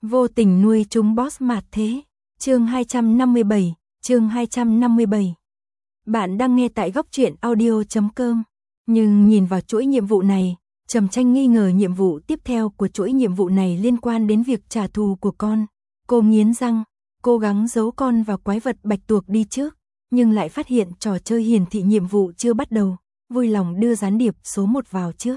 Vô tình nuôi chúng boss mạt thế. Chương 257, chương 257. Bạn đang nghe tại góc truyện audio.com. Nhưng nhìn vào chuỗi nhiệm vụ này, Trầm Tranh nghi ngờ nhiệm vụ tiếp theo của chuỗi nhiệm vụ này liên quan đến việc trả thù của con. Cô nghiến răng, cố gắng giấu con và quái vật bạch tuộc đi trước, nhưng lại phát hiện trò chơi hiển thị nhiệm vụ chưa bắt đầu, vui lòng đưa gián điệp số 1 vào trước.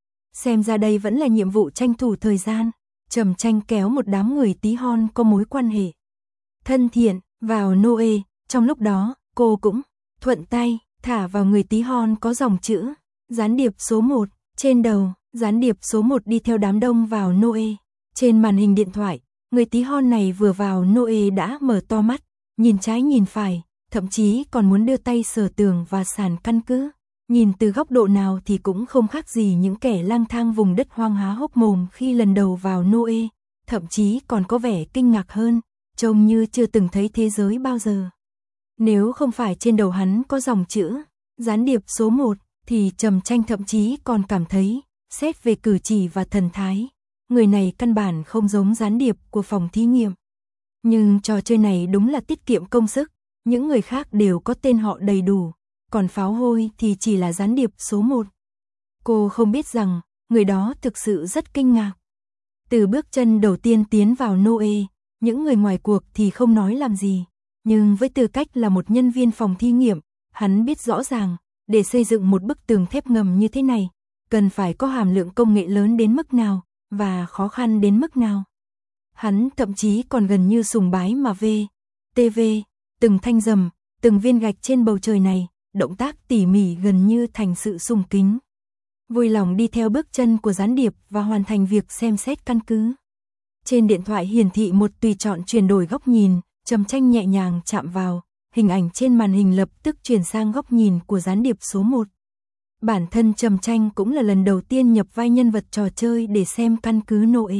Xem ra đây vẫn là nhiệm vụ tranh thủ thời gian. Trầm Tranh kéo một đám người tí hon có mối quan hệ thân thiện vào Noe, trong lúc đó, cô cũng thuận tay thả vào người tí hon có dòng chữ gián điệp số 1 trên đầu. Gián điệp số 1 đi theo đám đông vào Noe. Trên màn hình điện thoại, người tí hon này vừa vào Noe đã mở to mắt, nhìn trái nhìn phải, thậm chí còn muốn đưa tay sờ tường và sàn căn cứ. Nhìn từ góc độ nào thì cũng không khác gì những kẻ lang thang vùng đất hoang há hốc mồm khi lần đầu vào Noe, thậm chí còn có vẻ kinh ngạc hơn, trông như chưa từng thấy thế giới bao giờ. Nếu không phải trên đầu hắn có dòng chữ gián điệp số 1, thì Trầm Tranh thậm chí còn cảm thấy, xét về cử chỉ và thần thái, người này căn bản không giống gián điệp của phòng thí nghiệm. Nhưng trò chơi này đúng là tiết kiệm công sức, những người khác đều có tên họ đầy đủ, còn Pháo Hôi thì chỉ là gián điệp số 1. Cô không biết rằng, người đó thực sự rất kinh ngạc. Từ bước chân đầu tiên tiến vào Noe, những người ngoài cuộc thì không nói làm gì, nhưng với tư cách là một nhân viên phòng thí nghiệm, hắn biết rõ ràng, để xây dựng một bức tường thép ngầm như thế này, cần phải có hàm lượng công nghệ lớn đến mức nào, và khó khăn đến mức nào. Hắn thậm chí còn gần như sùng bái mà TV, từng thanh rầm, từng viên gạch trên bầu trời này, động tác tỉ mỉ gần như thành sự sùng kính. Vui lòng đi theo bước chân của gián điệp và hoàn thành việc xem xét căn cứ. Trên điện thoại hiển thị một tùy chọn chuyển đổi góc nhìn, Trầm Tranh nhẹ nhàng chạm vào, hình ảnh trên màn hình lập tức chuyển sang góc nhìn của gián điệp số 1. Bản thân Trầm Tranh cũng là lần đầu tiên nhập vai nhân vật trò chơi để xem căn cứ Noe.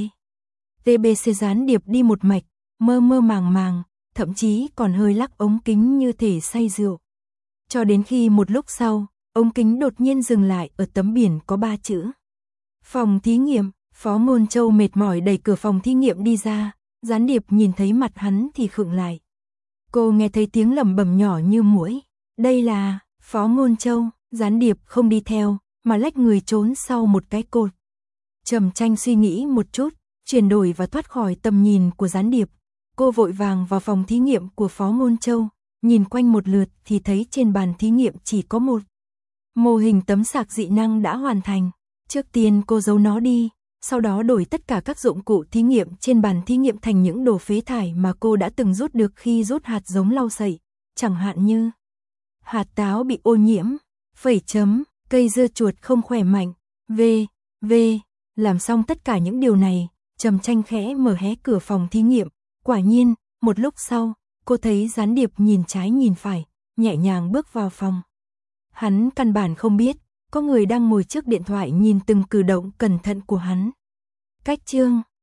TBC gián điệp đi một mạch, mơ mơ màng màng, thậm chí còn hơi lắc ống kính như thể say rượu. Cho đến khi một lúc sau, ống kính đột nhiên dừng lại ở tấm biển có 3 chữ phòng thí nghiệm. Phó Ngôn Châu mệt mỏi đẩy cửa phòng thí nghiệm đi ra, gián điệp nhìn thấy mặt hắn thì khựng lại. Cô nghe thấy tiếng lẩm bẩm nhỏ như muỗi. Đây là Phó Ngôn Châu. Gián điệp không đi theo, mà lách người trốn sau một cái cột. Trầm Tranh suy nghĩ một chút, chuyển đổi và thoát khỏi tầm nhìn của gián điệp. Cô vội vàng vào phòng thí nghiệm của Phó Ngôn Châu, nhìn quanh một lượt thì thấy trên bàn thí nghiệm chỉ có một mô hình tấm sạc dị năng đã hoàn thành. Trước tiên cô giấu nó đi, sau đó đổi tất cả các dụng cụ thí nghiệm trên bàn thí nghiệm thành những đồ phế thải mà cô đã từng rút được khi rút hạt giống lau sậy, chẳng hạn như hạt táo bị ô nhiễm, phẩy chấm, cây dưa chuột không khỏe mạnh, v. Làm xong tất cả những điều này, Trầm Tranh khẽ mở hé cửa phòng thí nghiệm. Quả nhiên, một lúc sau, cô thấy gián điệp nhìn trái nhìn phải, nhẹ nhàng bước vào phòng. Hắn căn bản không biết, có người đang ngồi trước điện thoại nhìn từng cử động cẩn thận của hắn. Cách chương